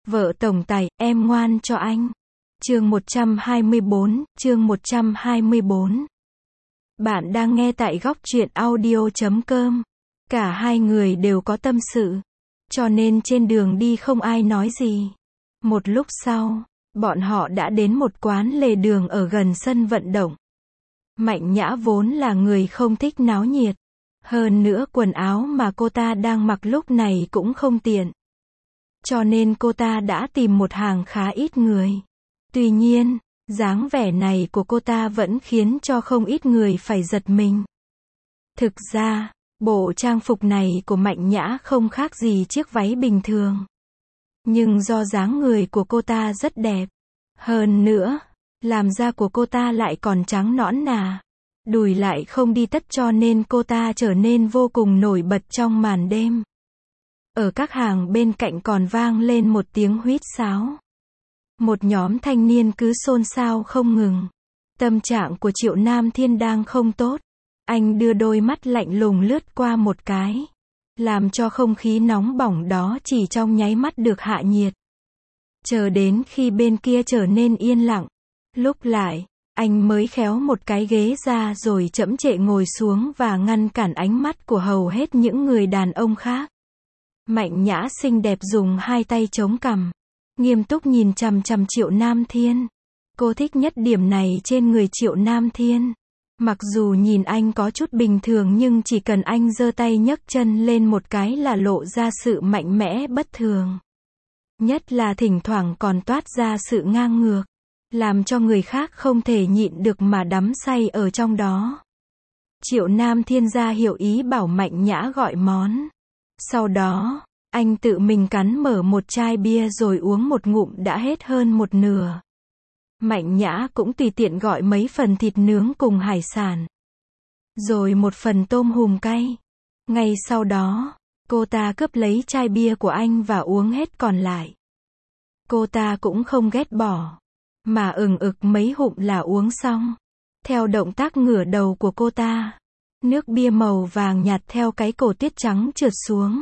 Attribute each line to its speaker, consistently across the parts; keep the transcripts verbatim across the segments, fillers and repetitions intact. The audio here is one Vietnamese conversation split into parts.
Speaker 1: Vợ tổng tài, em ngoan cho anh. Chương một trăm hai mươi bốn, chương một trăm hai mươi bốn. Bạn đang nghe tại góc truyện audio chấm com. Cả hai người đều có tâm sự, cho nên trên đường đi không ai nói gì. Một lúc sau, bọn họ đã đến một quán lề đường ở gần sân vận động. Mạnh Nhã vốn là người không thích náo nhiệt. Hơn nữa quần áo mà cô ta đang mặc lúc này cũng không tiện. Cho nên cô ta đã tìm một hàng khá ít người. Tuy nhiên, dáng vẻ này của cô ta vẫn khiến cho không ít người phải giật mình. Thực ra, bộ trang phục này của Mạnh Nhã không khác gì chiếc váy bình thường. Nhưng do dáng người của cô ta rất đẹp. Hơn nữa, làn da của cô ta lại còn trắng nõn nà. Đùi lại không đi tất cho nên cô ta trở nên vô cùng nổi bật trong màn đêm. Ở các hàng bên cạnh còn vang lên một tiếng huýt sáo. Một nhóm thanh niên cứ xôn xao không ngừng. Tâm trạng của Triệu Nam Thiên đang không tốt. Anh đưa đôi mắt lạnh lùng lướt qua một cái, làm cho không khí nóng bỏng đó chỉ trong nháy mắt được hạ nhiệt. Chờ đến khi bên kia trở nên yên lặng, lúc lại, anh mới khéo một cái ghế ra rồi chậm chệ ngồi xuống và ngăn cản ánh mắt của hầu hết những người đàn ông khác. Mạnh Nhã xinh đẹp dùng hai tay chống cằm, nghiêm túc nhìn chằm chằm Triệu Nam Thiên. Cô thích nhất điểm này trên người Triệu Nam Thiên. Mặc dù nhìn anh có chút bình thường nhưng chỉ cần anh giơ tay nhấc chân lên một cái là lộ ra sự mạnh mẽ bất thường. Nhất là thỉnh thoảng còn toát ra sự ngang ngược, làm cho người khác không thể nhịn được mà đắm say ở trong đó. Triệu Nam Thiên ra hiệu ý bảo Mạnh Nhã gọi món. Sau đó, anh tự mình cắn mở một chai bia rồi uống một ngụm đã hết hơn một nửa. Mạnh Nhã cũng tùy tiện gọi mấy phần thịt nướng cùng hải sản. Rồi một phần tôm hùm cay. Ngay sau đó, cô ta cướp lấy chai bia của anh và uống hết còn lại. Cô ta cũng không ghét bỏ, mà ừng ực mấy hụm là uống xong. Theo động tác ngửa đầu của cô ta, nước bia màu vàng nhạt theo cái cổ tiết trắng trượt xuống.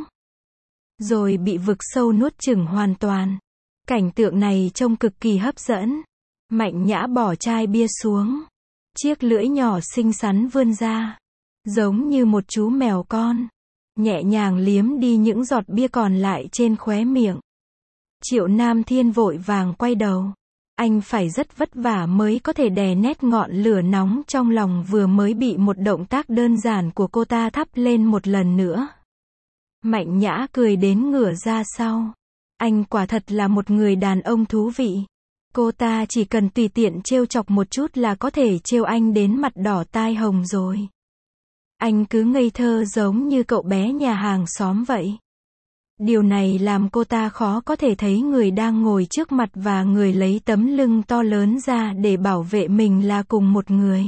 Speaker 1: Rồi bị vực sâu nuốt chửng hoàn toàn. Cảnh tượng này trông cực kỳ hấp dẫn. Mạnh Nhã bỏ chai bia xuống. Chiếc lưỡi nhỏ xinh xắn vươn ra, giống như một chú mèo con, nhẹ nhàng liếm đi những giọt bia còn lại trên khóe miệng. Triệu Nam Thiên vội vàng quay đầu. Anh phải rất vất vả mới có thể đè nét ngọn lửa nóng trong lòng vừa mới bị một động tác đơn giản của cô ta thắp lên một lần nữa. Mạnh Nhã cười đến ngửa ra sau. Anh quả thật là một người đàn ông thú vị. Cô ta chỉ cần tùy tiện trêu chọc một chút là có thể trêu anh đến mặt đỏ tai hồng rồi. Anh cứ ngây thơ giống như cậu bé nhà hàng xóm vậy. Điều này làm cô ta khó có thể thấy người đang ngồi trước mặt và người lấy tấm lưng to lớn ra để bảo vệ mình là cùng một người.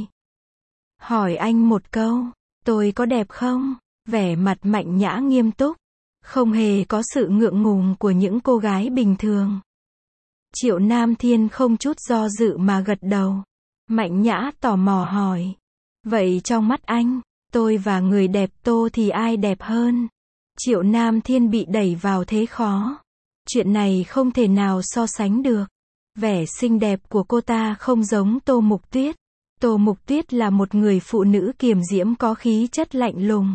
Speaker 1: Hỏi anh một câu, tôi có đẹp không? Vẻ mặt Mạnh Nhã nghiêm túc, không hề có sự ngượng ngùng của những cô gái bình thường. Triệu Nam Thiên không chút do dự mà gật đầu. Mạnh Nhã tò mò hỏi, vậy trong mắt anh, tôi và người đẹp Tô thì ai đẹp hơn? Triệu Nam Thiên bị đẩy vào thế khó. Chuyện này không thể nào so sánh được. Vẻ xinh đẹp của cô ta không giống Tô Mục Tuyết. Tô Mục Tuyết là một người phụ nữ kiềm diễm có khí chất lạnh lùng.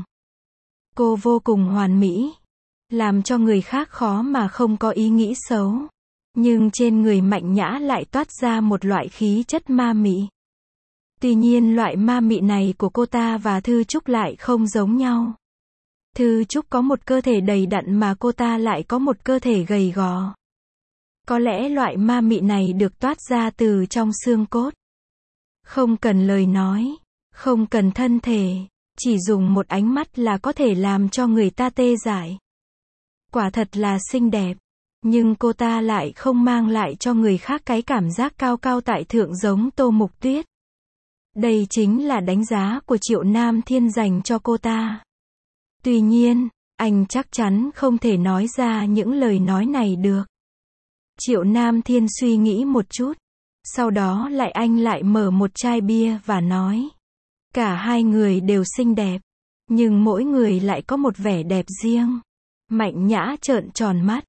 Speaker 1: Cô vô cùng hoàn mỹ, làm cho người khác khó mà không có ý nghĩ xấu. Nhưng trên người Mạnh Nhã lại toát ra một loại khí chất ma mị. Tuy nhiên loại ma mị này của cô ta và Thư Trúc lại không giống nhau. Thư Trúc có một cơ thể đầy đặn mà cô ta lại có một cơ thể gầy gò. Có lẽ loại ma mị này được toát ra từ trong xương cốt. Không cần lời nói, không cần thân thể, chỉ dùng một ánh mắt là có thể làm cho người ta tê dại. Quả thật là xinh đẹp. Nhưng cô ta lại không mang lại cho người khác cái cảm giác cao cao tại thượng giống Tô Mục Tuyết. Đây chính là đánh giá của Triệu Nam Thiên dành cho cô ta. Tuy nhiên, anh chắc chắn không thể nói ra những lời nói này được. Triệu Nam Thiên suy nghĩ một chút. Sau đó lại anh lại mở một chai bia và nói. Cả hai người đều xinh đẹp. Nhưng mỗi người lại có một vẻ đẹp riêng. Mạnh Nhã trợn tròn mắt.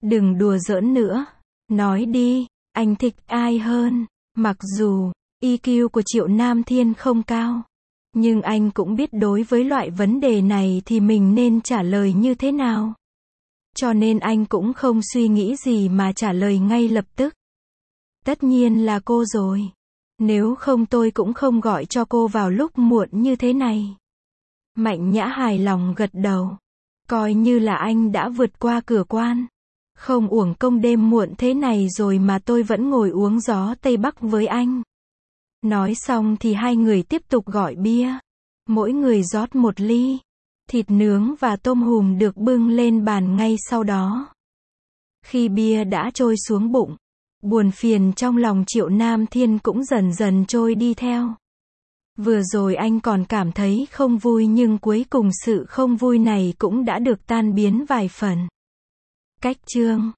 Speaker 1: Đừng đùa giỡn nữa. Nói đi, anh thích ai hơn? Mặc dù i kiu của Triệu Nam Thiên không cao, nhưng anh cũng biết đối với loại vấn đề này thì mình nên trả lời như thế nào. Cho nên anh cũng không suy nghĩ gì mà trả lời ngay lập tức. Tất nhiên là cô rồi. Nếu không tôi cũng không gọi cho cô vào lúc muộn như thế này. Mạnh Nhã hài lòng gật đầu. Coi như là anh đã vượt qua cửa quan. Không uổng công đêm muộn thế này rồi mà tôi vẫn ngồi uống gió Tây Bắc với anh. Nói xong thì hai người tiếp tục gọi bia. Mỗi người rót một ly. Thịt nướng và tôm hùm được bưng lên bàn ngay sau đó. Khi bia đã trôi xuống bụng, buồn phiền trong lòng Triệu Nam Thiên cũng dần dần trôi đi theo. Vừa rồi anh còn cảm thấy không vui nhưng cuối cùng sự không vui này cũng đã được tan biến vài phần. Cách chương